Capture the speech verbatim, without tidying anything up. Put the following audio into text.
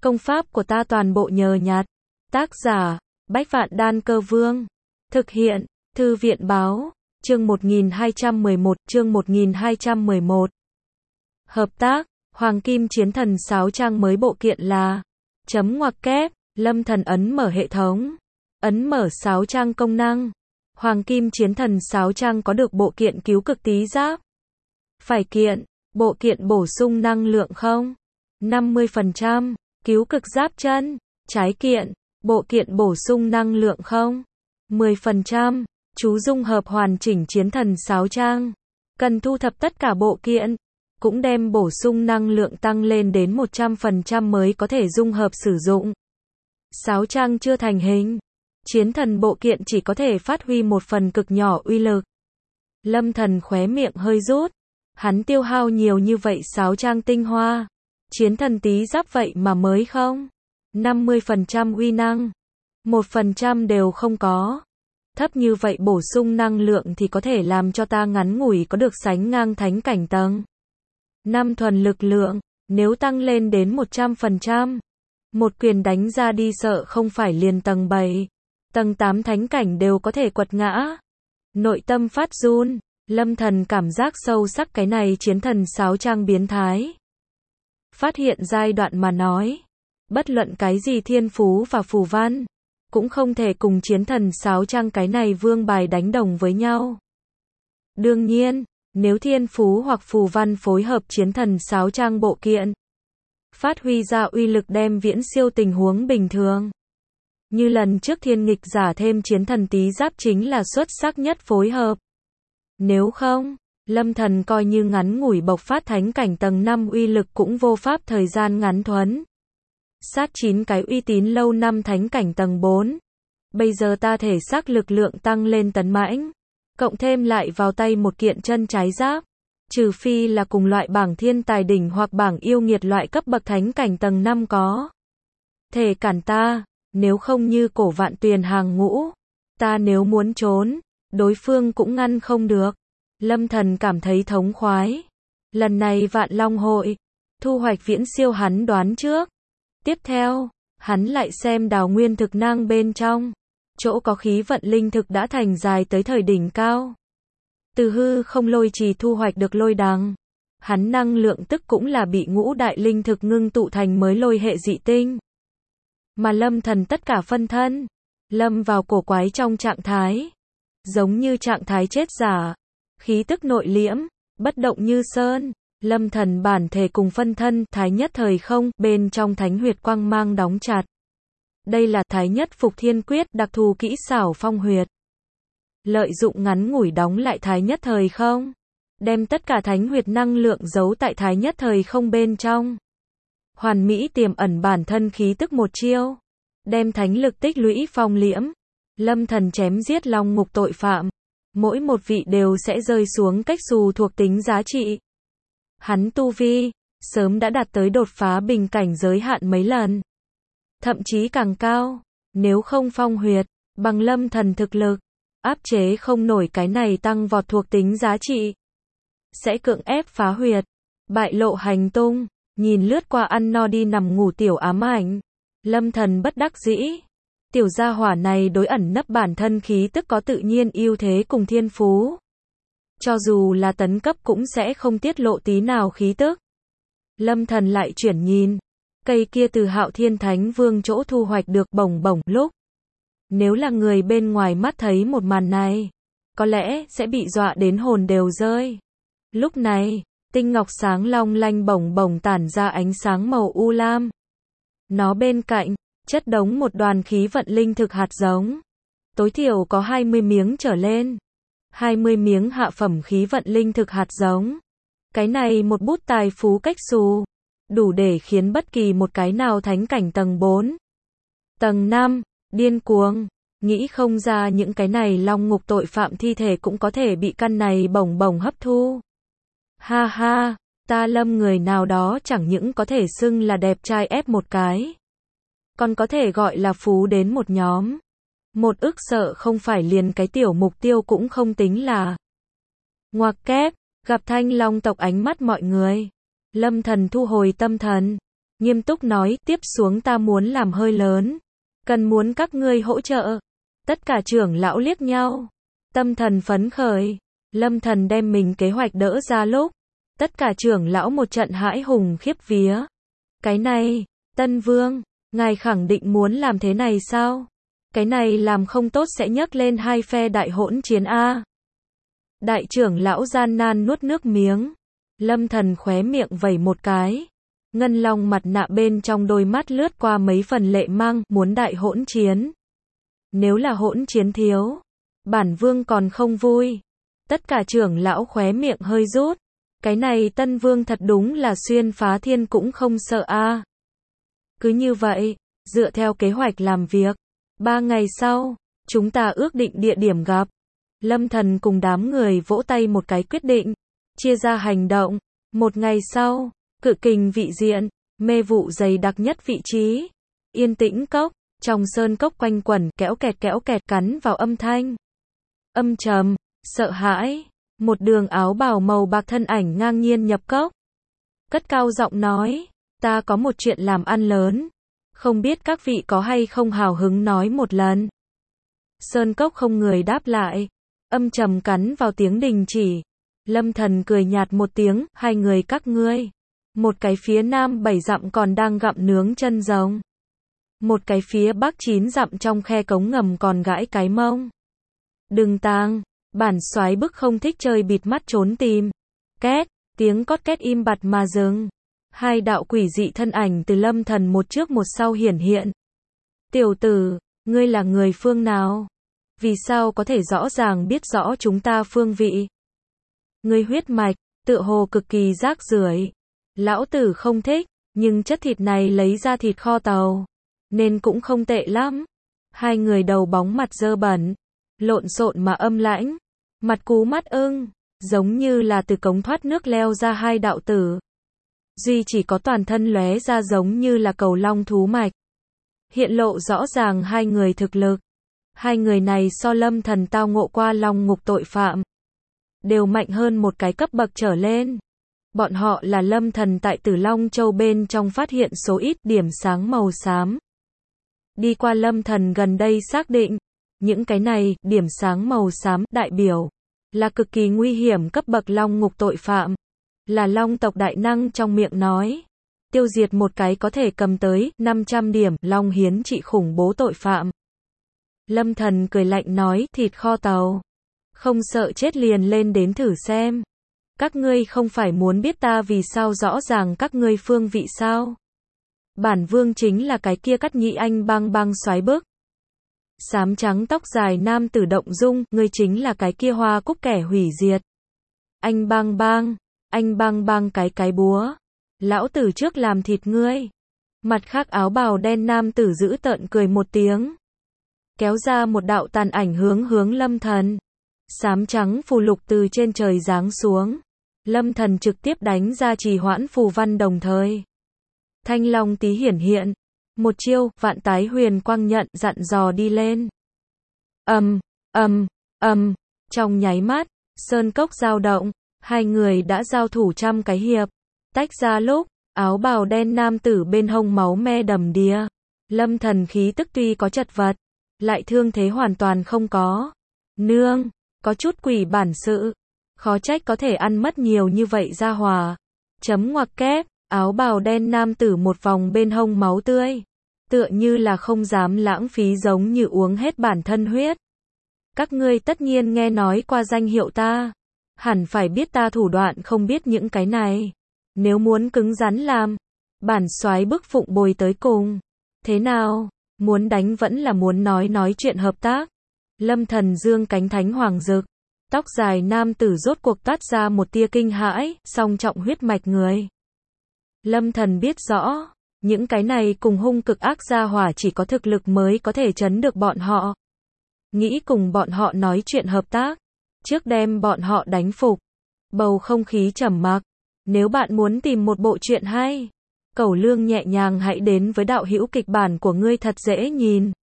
Công pháp của ta toàn bộ nhờ nhặt. Tác giả, Bách Vạn Đan Cơ Vương. Thực hiện, Thư viện Báo. Chương một nghìn hai trăm mười một, chương một nghìn hai trăm mười một. Hợp tác, Hoàng Kim Chiến Thần sáu trang mới bộ kiện là chấm ngoặc kép, Lâm Thần ấn mở hệ thống. Ấn mở sáu trang công năng. Hoàng Kim Chiến Thần sáu trang có được bộ kiện cứu cực tí giáp. Phải kiện, bộ kiện bổ sung năng lượng không? năm mươi phần trăm, cứu cực giáp chân. Trái kiện, bộ kiện bổ sung năng lượng không? mười phần trăm, chú dung hợp hoàn chỉnh Chiến Thần sáu trang. Cần thu thập tất cả bộ kiện, cũng đem bổ sung năng lượng tăng lên đến một trăm phần trăm mới có thể dung hợp sử dụng. sáu trang chưa thành hình. Chiến thần bộ kiện chỉ có thể phát huy một phần cực nhỏ uy lực. Lâm Thần khóe miệng hơi rút. Hắn tiêu hao nhiều như vậy sáu trang tinh hoa. Chiến thần tí giáp vậy mà mới không? năm mươi phần trăm uy năng. một phần trăm đều không có. Thấp như vậy bổ sung năng lượng thì có thể làm cho ta ngắn ngủi có được sánh ngang thánh cảnh tầng năm thuần lực lượng. Nếu tăng lên đến một trăm phần trăm. Một quyền đánh ra đi sợ không phải liền tầng bảy. Tầng tám thánh cảnh đều có thể quật ngã. Nội tâm phát run. Lâm Thần cảm giác sâu sắc cái này Chiến Thần sáu trang biến thái. Phát hiện giai đoạn mà nói. Bất luận cái gì thiên phú và phù văn. Cũng không thể cùng Chiến Thần sáu trang cái này vương bài đánh đồng với nhau. Đương nhiên, nếu thiên phú hoặc phù văn phối hợp Chiến Thần sáu trang bộ kiện. Phát huy ra uy lực đem viễn siêu tình huống bình thường. Như lần trước thiên nghịch giả thêm Chiến Thần tí giáp chính là xuất sắc nhất phối hợp. Nếu không, Lâm Thần coi như ngắn ngủi bộc phát thánh cảnh tầng năm uy lực cũng vô pháp thời gian ngắn thuấn. Sát chín cái uy tín lâu năm thánh cảnh tầng bốn. Bây giờ ta thể xác lực lượng tăng lên tấn mãnh. Cộng thêm lại vào tay một kiện chân trái giáp. Trừ phi là cùng loại bảng thiên tài đỉnh hoặc bảng yêu nghiệt loại cấp bậc thánh cảnh tầng năm có thể cản ta. Nếu không như cổ vạn tuyền hàng ngũ. Ta nếu muốn trốn, đối phương cũng ngăn không được. Lâm Thần cảm thấy thống khoái. Lần này Vạn Long hội, thu hoạch viễn siêu hắn đoán trước. Tiếp theo, hắn lại xem đào nguyên thực năng bên trong. Chỗ có khí vận linh thực đã thành dài tới thời đỉnh cao. Từ hư không lôi trì thu hoạch được lôi đằng. Hắn năng lượng tức cũng là bị ngũ đại linh thực ngưng tụ thành mới lôi hệ dị tinh. Mà Lâm Thần tất cả phân thân. Lâm vào cổ quái trong trạng thái. Giống như trạng thái chết giả. Khí tức nội liễm, bất động như sơn. Lâm Thần bản thể cùng phân thân thái nhất thời không bên trong thánh huyệt quang mang đóng chặt. Đây là thái nhất phục thiên quyết đặc thù kỹ xảo phong huyệt. Lợi dụng ngắn ngủi đóng lại thái nhất thời không. Đem tất cả thánh huyệt năng lượng giấu tại thái nhất thời không bên trong. Hoàn mỹ tiềm ẩn bản thân khí tức một chiêu. Đem thánh lực tích lũy phong liễm. Lâm Thần chém giết long ngục tội phạm. Mỗi một vị đều sẽ rơi xuống cách xù thuộc tính giá trị. Hắn tu vi, sớm đã đạt tới đột phá bình cảnh giới hạn mấy lần. Thậm chí càng cao. Nếu không phong huyệt, bằng Lâm Thần thực lực, áp chế không nổi cái này tăng vọt thuộc tính giá trị. Sẽ cưỡng ép phá huyệt. Bại lộ hành tung. Nhìn lướt qua ăn no đi nằm ngủ tiểu ám ảnh. Lâm Thần bất đắc dĩ. Tiểu gia hỏa này đối ẩn nấp bản thân khí tức có tự nhiên ưu thế cùng thiên phú. Cho dù là tấn cấp cũng sẽ không tiết lộ tí nào khí tức. Lâm Thần lại chuyển nhìn. Cây kia từ Hạo Thiên Thánh Vương chỗ thu hoạch được bổng bổng lúc. Nếu là người bên ngoài mắt thấy một màn này. Có lẽ sẽ bị dọa đến hồn đều rơi. Lúc này, tinh ngọc sáng long lanh bổng bổng tản ra ánh sáng màu u lam. Nó bên cạnh, chất đống một đoàn khí vận linh thực hạt giống. Tối thiểu có hai mươi miếng trở lên. hai mươi miếng hạ phẩm khí vận linh thực hạt giống. Cái này một bút tài phú cách xù. Đủ để khiến bất kỳ một cái nào thánh cảnh tầng bốn. Tầng năm, điên cuồng. Nghĩ không ra những cái này long ngục tội phạm thi thể cũng có thể bị căn này bổng bổng hấp thu. Ha ha, ta Lâm người nào đó chẳng những có thể xưng là đẹp trai ép một cái. Còn có thể gọi là phú đến một nhóm. Một ức sợ không phải liền cái tiểu mục tiêu cũng không tính là. Ngoặc kép, gặp Thanh Long tộc ánh mắt mọi người. Lâm Thần thu hồi tâm thần. nghiêm túc nói, tiếp xuống ta muốn làm hơi lớn. Cần muốn các ngươi hỗ trợ. Tất cả trưởng lão liếc nhau. Tâm thần phấn khởi. Lâm Thần đem mình kế hoạch đỡ ra lúc. Tất cả trưởng lão một trận hãi hùng khiếp vía. Cái này, Tân Vương, ngài khẳng định muốn làm thế này sao? Cái này làm không tốt sẽ nhấc lên hai phe đại hỗn chiến a. Đại trưởng lão gian nan nuốt nước miếng. Lâm Thần khóe miệng vẩy một cái. Ngân long mặt nạ bên trong đôi mắt lướt qua mấy phần lệ mang, muốn đại hỗn chiến. Nếu là hỗn chiến thiếu, bản vương còn không vui. Tất cả trưởng lão khóe miệng hơi rút. Cái này Tân Vương thật đúng là xuyên phá thiên cũng không sợ a. Cứ như vậy, dựa theo kế hoạch làm việc. Ba ngày sau, chúng ta ước định địa điểm gặp. Lâm Thần cùng đám người vỗ tay một cái quyết định. Chia ra hành động. Một ngày sau, cự kình vị diện, mê vụ dày đặc nhất vị trí. Yên tĩnh cốc, trong sơn cốc quanh quẩn, kéo kẹt kéo kẹt cắn vào âm thanh. Âm trầm, sợ hãi. Một đường áo bào màu bạc thân ảnh ngang nhiên nhập cốc. Cất cao giọng nói, ta có một chuyện làm ăn lớn. Không biết các vị có hay không hào hứng nói một lần. Sơn cốc không người đáp lại. Âm trầm cắn vào tiếng đình chỉ. Lâm Thần cười nhạt một tiếng, hai người các ngươi. Một cái phía nam bảy dặm còn đang gặm nướng chân rồng. Một cái phía bắc chín dặm trong khe cống ngầm còn gãi cái mông. Đừng tang, bản soái bức không thích chơi bịt mắt trốn tìm. Két, tiếng cót két im bặt mà dừng. Hai đạo quỷ dị thân ảnh từ Lâm Thần một trước một sau hiển hiện. Tiểu tử, ngươi là người phương nào? Vì sao có thể rõ ràng biết rõ chúng ta phương vị? Ngươi huyết mạch, tựa hồ cực kỳ rác rưởi. Lão tử không thích, nhưng chất thịt này lấy ra thịt kho tàu, nên cũng không tệ lắm. Hai người đầu bóng mặt dơ bẩn, lộn xộn mà âm lãnh, mặt cú mắt ưng, giống như là từ cống thoát nước leo ra hai đạo tử. Duy chỉ có toàn thân lóe ra giống như là cầu long thú mạch. Hiện lộ rõ ràng hai người thực lực. Hai người này so Lâm Thần tao ngộ qua long ngục tội phạm, đều mạnh hơn một cái cấp bậc trở lên. Bọn họ là Lâm Thần tại Tử Long Châu bên trong phát hiện số ít điểm sáng màu xám. Đi qua Lâm Thần gần đây xác định, những cái này, điểm sáng màu xám, đại biểu, là cực kỳ nguy hiểm cấp bậc long ngục tội phạm. Là long tộc đại năng trong miệng nói. Tiêu diệt một cái có thể cầm tới năm trăm điểm long hiến trị khủng bố tội phạm. Lâm Thần cười lạnh nói, thịt kho tàu. Không sợ chết liền lên đến thử xem. Các ngươi không phải muốn biết ta vì sao rõ ràng các ngươi phương vị sao? Bản vương chính là cái kia Cắt Nhĩ Anh bang bang soái bức. Xám trắng tóc dài nam tử động dung, ngươi chính là cái kia Hoa Cúc kẻ hủy diệt. Anh bang bang, anh bang bang cái cái búa. Lão tử trước làm thịt ngươi. Mặt khác áo bào đen nam tử giữ tợn cười một tiếng. Kéo ra một đạo tàn ảnh hướng hướng Lâm Thần. Xám trắng phù lục từ trên trời giáng xuống. Lâm Thần trực tiếp đánh ra trì hoãn phù văn đồng thời. Thanh long tí hiển hiện. Một chiêu, vạn tái huyền quang nhận dặn dò đi lên. Ầm, ầm, ầm, trong nháy mắt, sơn cốc dao động, hai người đã giao thủ trăm cái hiệp. Tách ra lúc, áo bào đen nam tử bên hông máu me đầm đìa. Lâm Thần khí tức tuy có chật vật, lại thương thế hoàn toàn không có. Nương, có chút quỷ bản sự. Khó trách có thể ăn mất nhiều như vậy ra hòa. Chấm ngoặc kép, áo bào đen nam tử một vòng bên hông máu tươi. Tựa như là không dám lãng phí giống như uống hết bản thân huyết. Các ngươi tất nhiên nghe nói qua danh hiệu ta. Hẳn phải biết ta thủ đoạn không biết những cái này. Nếu muốn cứng rắn làm, bản soái bức phụng bồi tới cùng. Thế nào? Muốn đánh vẫn là muốn nói nói chuyện hợp tác. Lâm Thần dương cánh thánh hoàng rực. Tóc dài nam tử rốt cuộc toát ra một tia kinh hãi, song trọng huyết mạch người. Lâm Thần biết rõ, những cái này cùng hung cực ác gia hỏa chỉ có thực lực mới có thể chấn được bọn họ. Nghĩ cùng bọn họ nói chuyện hợp tác, trước đem bọn họ đánh phục. Bầu không khí trầm mặc. Nếu bạn muốn tìm một bộ truyện hay, Cẩu Lương nhẹ nhàng hãy đến với đạo hữu kịch bản của ngươi thật dễ nhìn.